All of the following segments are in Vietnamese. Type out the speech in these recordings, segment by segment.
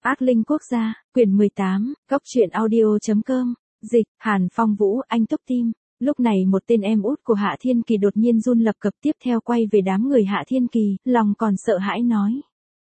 Ác Linh Quốc gia, quyển 18, góc truyện audio.com, dịch, Hàn Phong Vũ, anh Túc Tim. Lúc này một tên em út của Hạ Thiên Kỳ đột nhiên run lập cập tiếp theo quay về đám người Hạ Thiên Kỳ, lòng còn sợ hãi nói.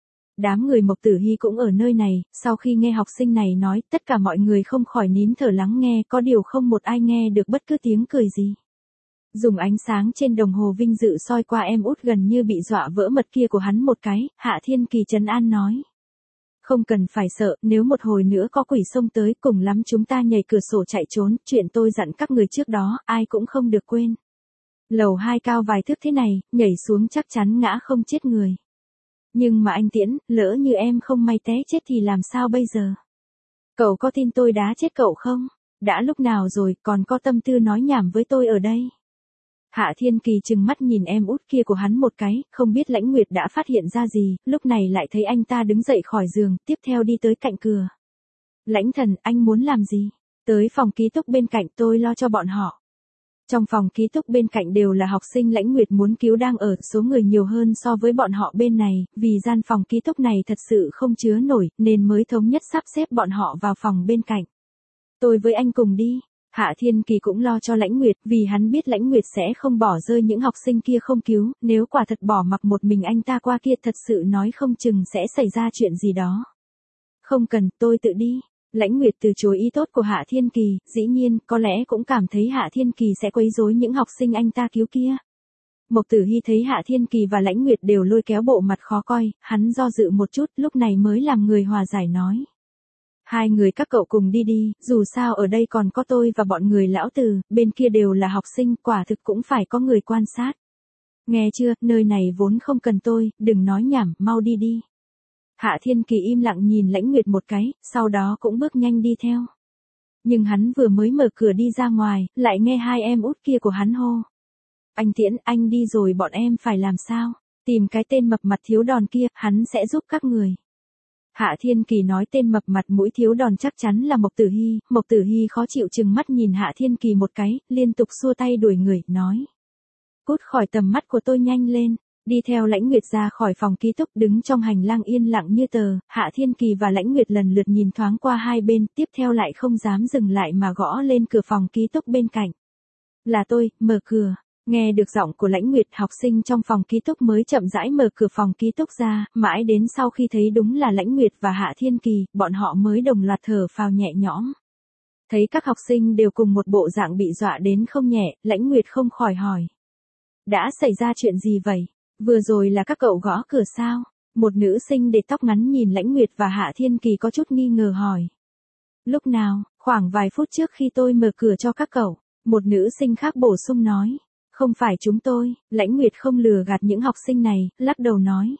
Đám người Mộc Tử Hy cũng ở nơi này, sau khi nghe học sinh này nói, tất cả mọi người không khỏi nín thở lắng nghe, có điều không một ai nghe được bất cứ tiếng cười gì. Dùng ánh sáng trên đồng hồ vinh dự soi qua em út gần như bị dọa vỡ mật kia của hắn một cái, Hạ Thiên Kỳ trấn an nói. Không cần phải sợ, nếu một hồi nữa có quỷ xông tới, cùng lắm chúng ta nhảy cửa sổ chạy trốn, chuyện tôi dặn các người trước đó, ai cũng không được quên. Lầu 2 cao vài thước thế này, nhảy xuống chắc chắn ngã không chết người. Nhưng mà anh Tiễn, lỡ như em không may té chết thì làm sao bây giờ? Cậu có tin tôi đá chết cậu không? Đã lúc nào rồi, còn có tâm tư nói nhảm với tôi ở đây? Hạ Thiên Kỳ trừng mắt nhìn em út kia của hắn một cái, không biết Lãnh Nguyệt đã phát hiện ra gì, lúc này lại thấy anh ta đứng dậy khỏi giường, tiếp theo đi tới cạnh cửa. Lãnh thần, anh muốn làm gì? Tới phòng ký túc bên cạnh, tôi lo cho bọn họ. Trong phòng ký túc bên cạnh đều là học sinh Lãnh Nguyệt muốn cứu đang ở, số người nhiều hơn so với bọn họ bên này, vì gian phòng ký túc này thật sự không chứa nổi, nên mới thống nhất sắp xếp bọn họ vào phòng bên cạnh. Tôi với anh cùng đi. Hạ Thiên Kỳ cũng lo cho Lãnh Nguyệt, vì hắn biết Lãnh Nguyệt sẽ không bỏ rơi những học sinh kia không cứu, nếu quả thật bỏ mặc một mình anh ta qua kia thật sự nói không chừng sẽ xảy ra chuyện gì đó. Không cần, tôi tự đi. Lãnh Nguyệt từ chối ý tốt của Hạ Thiên Kỳ, dĩ nhiên, có lẽ cũng cảm thấy Hạ Thiên Kỳ sẽ quấy rối những học sinh anh ta cứu kia. Mộc Tử Hy thấy Hạ Thiên Kỳ và Lãnh Nguyệt đều lôi kéo bộ mặt khó coi, hắn do dự một chút, lúc này mới làm người hòa giải nói. Hai người các cậu cùng đi đi, dù sao ở đây còn có tôi và bọn người lão tử, bên kia đều là học sinh, quả thực cũng phải có người quan sát. Nghe chưa, nơi này vốn không cần tôi, đừng nói nhảm, mau đi đi. Hạ Thiên Kỳ im lặng nhìn Lãnh Nguyệt một cái, sau đó cũng bước nhanh đi theo. Nhưng hắn vừa mới mở cửa đi ra ngoài, lại nghe hai em út kia của hắn hô. Anh Tiễn, anh đi rồi bọn em phải làm sao? Tìm cái tên mập mặt thiếu đòn kia, hắn sẽ giúp các người. Hạ Thiên Kỳ nói tên mập mặt mũi thiếu đòn chắc chắn là Mộc Tử Hy, Mộc Tử Hy khó chịu chừng mắt nhìn Hạ Thiên Kỳ một cái, liên tục xua tay đuổi người, nói. Cút khỏi tầm mắt của tôi nhanh lên, đi theo Lãnh Nguyệt ra khỏi phòng ký túc đứng trong hành lang yên lặng như tờ, Hạ Thiên Kỳ và Lãnh Nguyệt lần lượt nhìn thoáng qua hai bên, tiếp theo lại không dám dừng lại mà gõ lên cửa phòng ký túc bên cạnh. Là tôi, mở cửa. Nghe được giọng của Lãnh Nguyệt, học sinh trong phòng ký túc mới chậm rãi mở cửa phòng ký túc ra, mãi đến sau khi thấy đúng là Lãnh Nguyệt và Hạ Thiên Kỳ, bọn họ mới đồng loạt thở phào nhẹ nhõm. Thấy các học sinh đều cùng một bộ dạng bị dọa đến không nhẹ, Lãnh Nguyệt không khỏi hỏi. Đã xảy ra chuyện gì vậy? Vừa rồi là các cậu gõ cửa sao? Một nữ sinh để tóc ngắn nhìn Lãnh Nguyệt và Hạ Thiên Kỳ có chút nghi ngờ hỏi. Lúc nào, khoảng vài phút trước khi tôi mở cửa cho các cậu, một nữ sinh khác bổ sung nói. Không phải chúng tôi, Lãnh Nguyệt không lừa gạt những học sinh này, lắc đầu nói.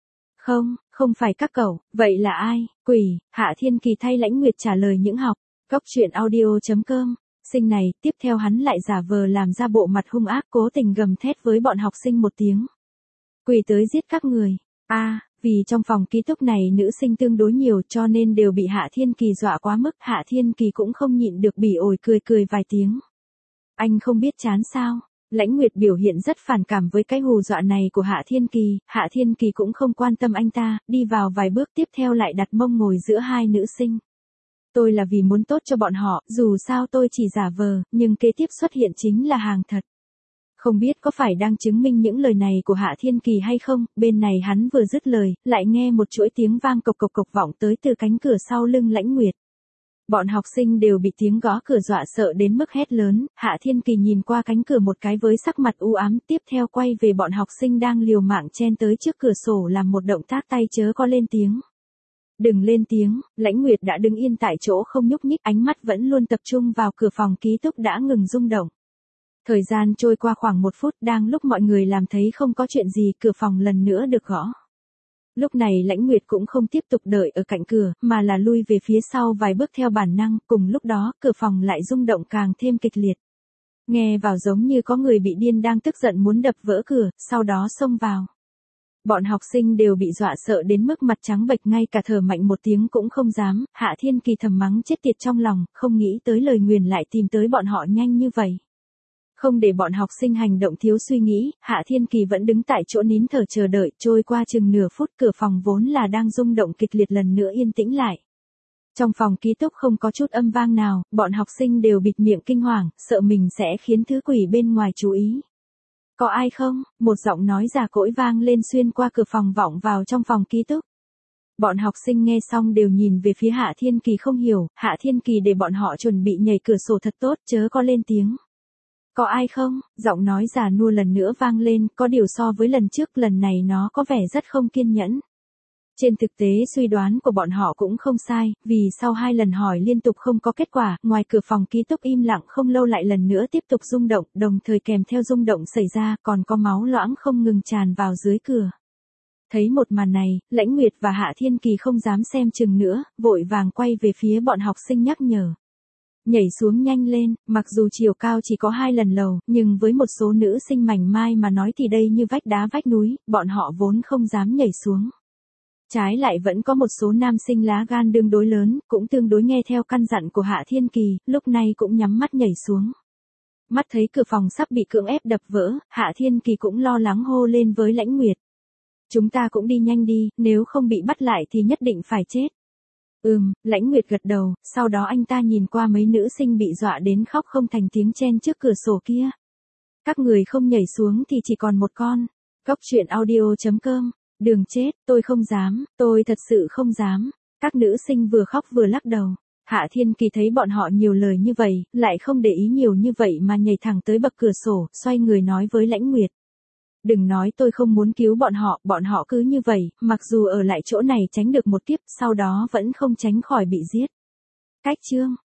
Không phải các cậu, vậy là ai? Quỷ, Hạ Thiên Kỳ thay Lãnh Nguyệt trả lời những học. Góc truyện audio.com, sinh này, tiếp theo hắn lại giả vờ làm ra bộ mặt hung ác cố tình gầm thét với bọn học sinh một tiếng. Quỷ tới giết các người. Vì trong phòng ký túc này nữ sinh tương đối nhiều cho nên đều bị Hạ Thiên Kỳ dọa quá mức, Hạ Thiên Kỳ cũng không nhịn được bỉ ổi cười vài tiếng. Anh không biết chán sao? Lãnh Nguyệt biểu hiện rất phản cảm với cái hù dọa này của Hạ Thiên Kỳ cũng không quan tâm anh ta, đi vào vài bước tiếp theo lại đặt mông ngồi giữa hai nữ sinh. Tôi là vì muốn tốt cho bọn họ, dù sao tôi chỉ giả vờ, nhưng kế tiếp xuất hiện chính là hàng thật. Không biết có phải đang chứng minh những lời này của Hạ Thiên Kỳ hay không, bên này hắn vừa dứt lời, lại nghe một chuỗi tiếng vang cộc cộc cộc vọng tới từ cánh cửa sau lưng Lãnh Nguyệt. Bọn học sinh đều bị tiếng gõ cửa dọa sợ đến mức hét lớn, Hạ Thiên Kỳ nhìn qua cánh cửa một cái với sắc mặt u ám, tiếp theo quay về bọn học sinh đang liều mạng chen tới trước cửa sổ làm một động tác tay chớ có lên tiếng. Đừng lên tiếng, Lãnh Nguyệt đã đứng yên tại chỗ không nhúc nhích, ánh mắt vẫn luôn tập trung vào cửa phòng ký túc đã ngừng rung động. Thời gian trôi qua khoảng 1 phút, đang lúc mọi người làm thấy không có chuyện gì, cửa phòng lần nữa được gõ. Lúc này Lãnh Nguyệt cũng không tiếp tục đợi ở cạnh cửa, mà là lui về phía sau vài bước theo bản năng, cùng lúc đó, cửa phòng lại rung động càng thêm kịch liệt. Nghe vào giống như có người bị điên đang tức giận muốn đập vỡ cửa, sau đó xông vào. Bọn học sinh đều bị dọa sợ đến mức mặt trắng bệch, ngay cả thở mạnh một tiếng cũng không dám, Hạ Thiên Kỳ thầm mắng chết tiệt trong lòng, không nghĩ tới lời nguyền lại tìm tới bọn họ nhanh như vậy. Không để bọn học sinh hành động thiếu suy nghĩ, Hạ Thiên Kỳ vẫn đứng tại chỗ nín thở chờ đợi, trôi qua chừng nửa phút cửa phòng vốn là đang rung động kịch liệt lần nữa yên tĩnh lại. Trong phòng ký túc không có chút âm vang nào, bọn học sinh đều bịt miệng kinh hoàng, sợ mình sẽ khiến thứ quỷ bên ngoài chú ý. Có ai không? Một giọng nói già cỗi vang lên xuyên qua cửa phòng vọng vào trong phòng ký túc. Bọn học sinh nghe xong đều nhìn về phía Hạ Thiên Kỳ không hiểu, Hạ Thiên Kỳ để bọn họ chuẩn bị nhảy cửa sổ thật tốt, chớ có lên tiếng. Có ai không? Giọng nói già nua lần nữa vang lên, có điều so với lần trước lần này nó có vẻ rất không kiên nhẫn. Trên thực tế suy đoán của bọn họ cũng không sai, vì sau 2 lần hỏi liên tục không có kết quả, ngoài cửa phòng ký túc im lặng không lâu lại lần nữa tiếp tục rung động, đồng thời kèm theo rung động xảy ra còn có máu loãng không ngừng tràn vào dưới cửa. Thấy một màn này, Lãnh Nguyệt và Hạ Thiên Kỳ không dám xem chừng nữa, vội vàng quay về phía bọn học sinh nhắc nhở. Nhảy xuống nhanh lên, mặc dù chiều cao chỉ có 2 lần lầu, nhưng với một số nữ sinh mảnh mai mà nói thì đây như vách đá vách núi, bọn họ vốn không dám nhảy xuống. Trái lại vẫn có một số nam sinh lá gan tương đối lớn, cũng tương đối nghe theo căn dặn của Hạ Thiên Kỳ, lúc này cũng nhắm mắt nhảy xuống. Mắt thấy cửa phòng sắp bị cưỡng ép đập vỡ, Hạ Thiên Kỳ cũng lo lắng hô lên với Lãnh Nguyệt. Chúng ta cũng đi nhanh đi, nếu không bị bắt lại thì nhất định phải chết. Lãnh Nguyệt gật đầu, sau đó anh ta nhìn qua mấy nữ sinh bị dọa đến khóc không thành tiếng chen trước cửa sổ kia. Các người không nhảy xuống thì chỉ còn một con. Cốc truyện audio.com. Đường chết, tôi không dám, tôi thật sự không dám. Các nữ sinh vừa khóc vừa lắc đầu. Hạ Thiên Kỳ thấy bọn họ nhiều lời như vậy, lại không để ý nhiều như vậy mà nhảy thẳng tới bậc cửa sổ, xoay người nói với Lãnh Nguyệt. Đừng nói tôi không muốn cứu bọn họ cứ như vậy, mặc dù ở lại chỗ này tránh được một kiếp, sau đó vẫn không tránh khỏi bị giết. Cách chương